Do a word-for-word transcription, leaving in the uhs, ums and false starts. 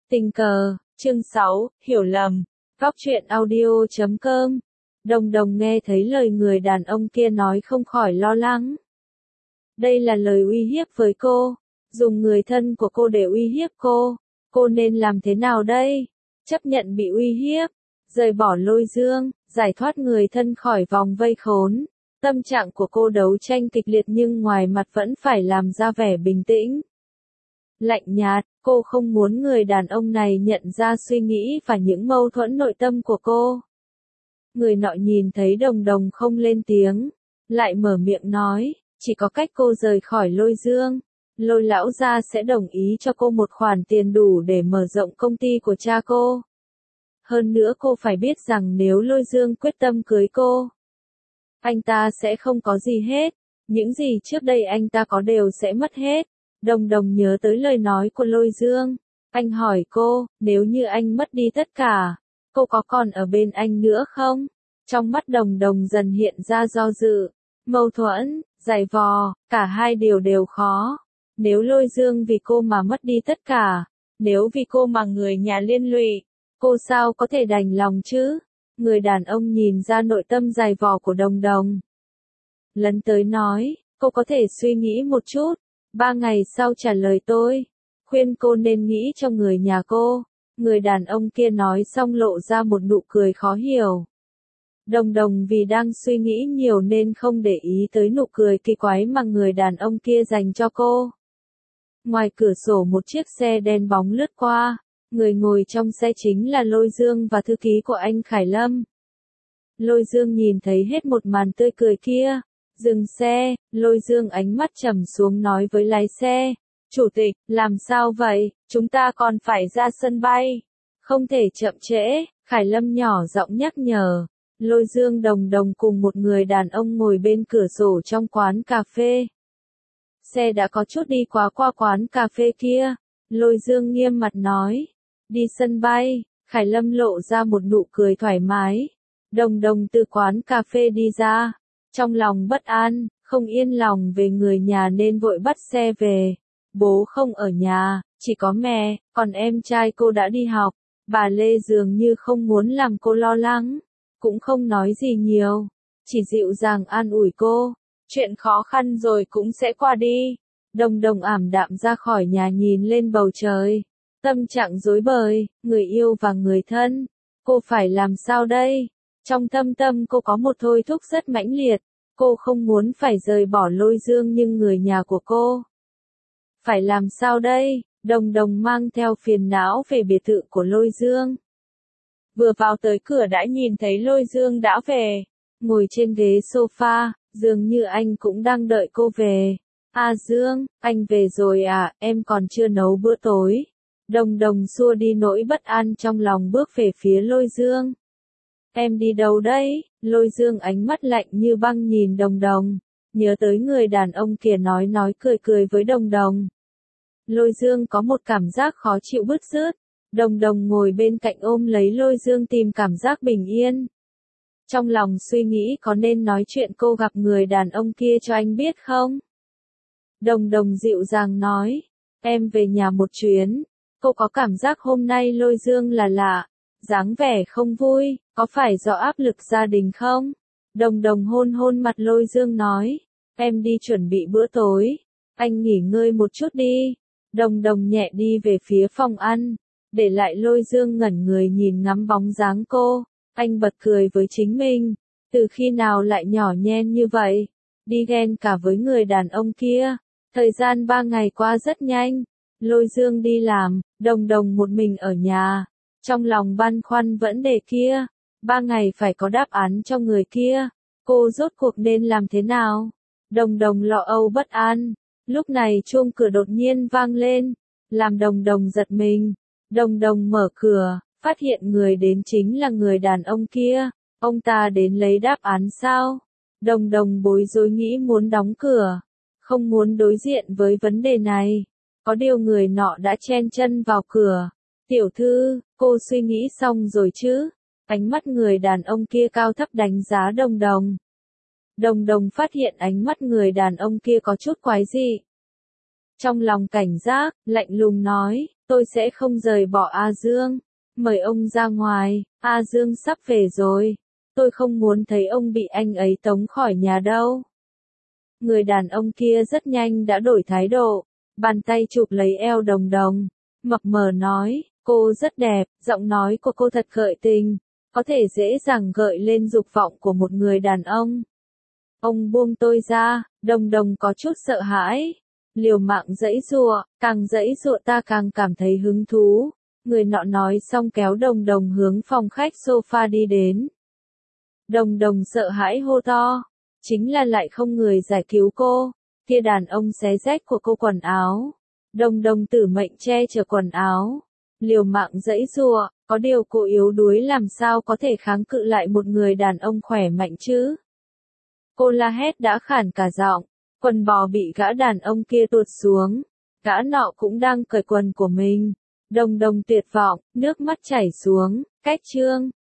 Tình cờ, chương sáu, hiểu lầm. Góc truyện audio chấm com. Đồng Đồng nghe thấy lời người đàn ông kia nói không khỏi lo lắng. Đây là lời uy hiếp với cô, dùng người thân của cô để uy hiếp cô, cô nên làm thế nào đây? Chấp nhận bị uy hiếp, rời bỏ Lôi Dương, giải thoát người thân khỏi vòng vây khốn. Tâm trạng của cô đấu tranh kịch liệt nhưng ngoài mặt vẫn phải làm ra vẻ bình tĩnh. Lạnh nhạt, cô không muốn người đàn ông này nhận ra suy nghĩ và những mâu thuẫn nội tâm của cô. Người nọ nhìn thấy Đồng Đồng không lên tiếng, lại mở miệng nói, chỉ có cách cô rời khỏi Lôi Dương, Lôi lão gia sẽ đồng ý cho cô một khoản tiền đủ để mở rộng công ty của cha cô. Hơn nữa cô phải biết rằng nếu Lôi Dương quyết tâm cưới cô, anh ta sẽ không có gì hết, những gì trước đây anh ta có đều sẽ mất hết. Đồng Đồng nhớ tới lời nói của Lôi Dương, anh hỏi cô, nếu như anh mất đi tất cả, cô có còn ở bên anh nữa không? Trong mắt Đồng Đồng dần hiện ra do dự, mâu thuẫn, giày vò, cả hai điều đều khó. Nếu Lôi Dương vì cô mà mất đi tất cả, nếu vì cô mà người nhà liên lụy, cô sao có thể đành lòng chứ? Người đàn ông nhìn ra nội tâm giày vò của Đồng Đồng. Lấn tới nói, cô có thể suy nghĩ một chút. Ba ngày sau trả lời tôi, khuyên cô nên nghĩ cho người nhà cô. Người đàn ông kia nói xong lộ ra một nụ cười khó hiểu. Đồng Đồng vì đang suy nghĩ nhiều nên không để ý tới nụ cười kỳ quái mà người đàn ông kia dành cho cô. Ngoài cửa sổ một chiếc xe đen bóng lướt qua, người ngồi trong xe chính là Lôi Dương và thư ký của anh Khải Lâm. Lôi Dương nhìn thấy hết một màn tươi cười kia. Dừng xe, Lôi Dương ánh mắt trầm xuống nói với lái xe, chủ tịch, làm sao vậy, chúng ta còn phải ra sân bay, không thể chậm trễ. Khải Lâm nhỏ giọng nhắc nhở. Lôi Dương Đồng Đồng cùng một người đàn ông ngồi bên cửa sổ trong quán cà phê. Xe đã có chút đi quá qua quán cà phê kia, Lôi Dương nghiêm mặt nói, đi sân bay. Khải Lâm lộ ra một nụ cười thoải mái. Đồng Đồng từ quán cà phê đi ra. Trong lòng bất an, không yên lòng về người nhà nên vội bắt xe về. Bố không ở nhà, chỉ có mẹ, còn em trai cô đã đi học. Bà Lê dường như không muốn làm cô lo lắng, cũng không nói gì nhiều, chỉ dịu dàng an ủi cô. Chuyện khó khăn rồi cũng sẽ qua đi. Đồng Đồng ảm đạm ra khỏi nhà nhìn lên bầu trời. Tâm trạng rối bời, người yêu và người thân. Cô phải làm sao đây? Trong thâm tâm cô có một thôi thúc rất mãnh liệt, cô không muốn phải rời bỏ Lôi Dương nhưng người nhà của cô. Phải làm sao đây? Đồng Đồng mang theo phiền não về biệt thự của Lôi Dương. Vừa vào tới cửa đã nhìn thấy Lôi Dương đã về, ngồi trên ghế sofa, dường như anh cũng đang đợi cô về. À Dương, anh về rồi à, em còn chưa nấu bữa tối. Đồng Đồng xua đi nỗi bất an trong lòng bước về phía Lôi Dương. Em đi đâu đấy? Lôi Dương ánh mắt lạnh như băng nhìn Đồng Đồng, nhớ tới người đàn ông kia nói nói cười cười với Đồng Đồng. Lôi Dương có một cảm giác khó chịu bứt rứt. Đồng Đồng ngồi bên cạnh ôm lấy Lôi Dương tìm cảm giác bình yên. Trong lòng suy nghĩ có nên nói chuyện cô gặp người đàn ông kia cho anh biết không? Đồng Đồng dịu dàng nói, em về nhà một chuyến. Cô có cảm giác hôm nay Lôi Dương là lạ, dáng vẻ không vui, có phải do áp lực gia đình không? Đồng Đồng hôn hôn mặt Lôi Dương nói, em đi chuẩn bị bữa tối, anh nghỉ ngơi một chút đi. Đồng Đồng nhẹ đi về phía phòng ăn, để lại Lôi Dương ngẩn người nhìn ngắm bóng dáng cô. Anh bật cười với chính mình, từ khi nào lại nhỏ nhen như vậy, đi ghen cả với người đàn ông kia. Thời gian ba ngày qua rất nhanh, Lôi Dương đi làm, Đồng Đồng một mình ở nhà, trong lòng băn khoăn vấn đề kia, ba ngày phải có đáp án cho người kia, cô rốt cuộc nên làm thế nào? Đồng Đồng lo âu bất an, lúc này chuông cửa đột nhiên vang lên, làm Đồng Đồng giật mình. Đồng Đồng mở cửa, phát hiện người đến chính là người đàn ông kia. Ông ta đến lấy đáp án sao? Đồng Đồng bối rối nghĩ muốn đóng cửa, không muốn đối diện với vấn đề này. Có điều người nọ đã chen chân vào cửa. Tiểu thư, cô suy nghĩ xong rồi chứ? Ánh mắt người đàn ông kia cao thấp đánh giá Đồng Đồng. Đồng Đồng phát hiện ánh mắt người đàn ông kia có chút quái dị. Trong lòng cảnh giác, lạnh lùng nói, tôi sẽ không rời bỏ A Dương. Mời ông ra ngoài, A Dương sắp về rồi. Tôi không muốn thấy ông bị anh ấy tống khỏi nhà đâu. Người đàn ông kia rất nhanh đã đổi thái độ, bàn tay chụp lấy eo Đồng Đồng, mập mờ nói, cô rất đẹp, giọng nói của cô thật gợi tình, có thể dễ dàng gợi lên dục vọng của một người đàn ông. Ông buông tôi ra, Đồng Đồng có chút sợ hãi, liều mạng giãy giụa, càng giãy giụa ta càng cảm thấy hứng thú. Người nọ nói xong kéo Đồng Đồng hướng phòng khách sofa đi đến. Đồng Đồng sợ hãi hô to, chính là lại không người giải cứu cô, kia đàn ông xé rách của cô quần áo. Đồng Đồng tử mệnh che chở quần áo, liều mạng giãy giụa, có điều cô yếu đuối làm sao có thể kháng cự lại một người đàn ông khỏe mạnh chứ. Cô la hét đã khản cả giọng, quần bò bị gã đàn ông kia tuột xuống, gã nọ cũng đang cởi quần của mình. Đồng Đồng tuyệt vọng, nước mắt chảy xuống, cách chương.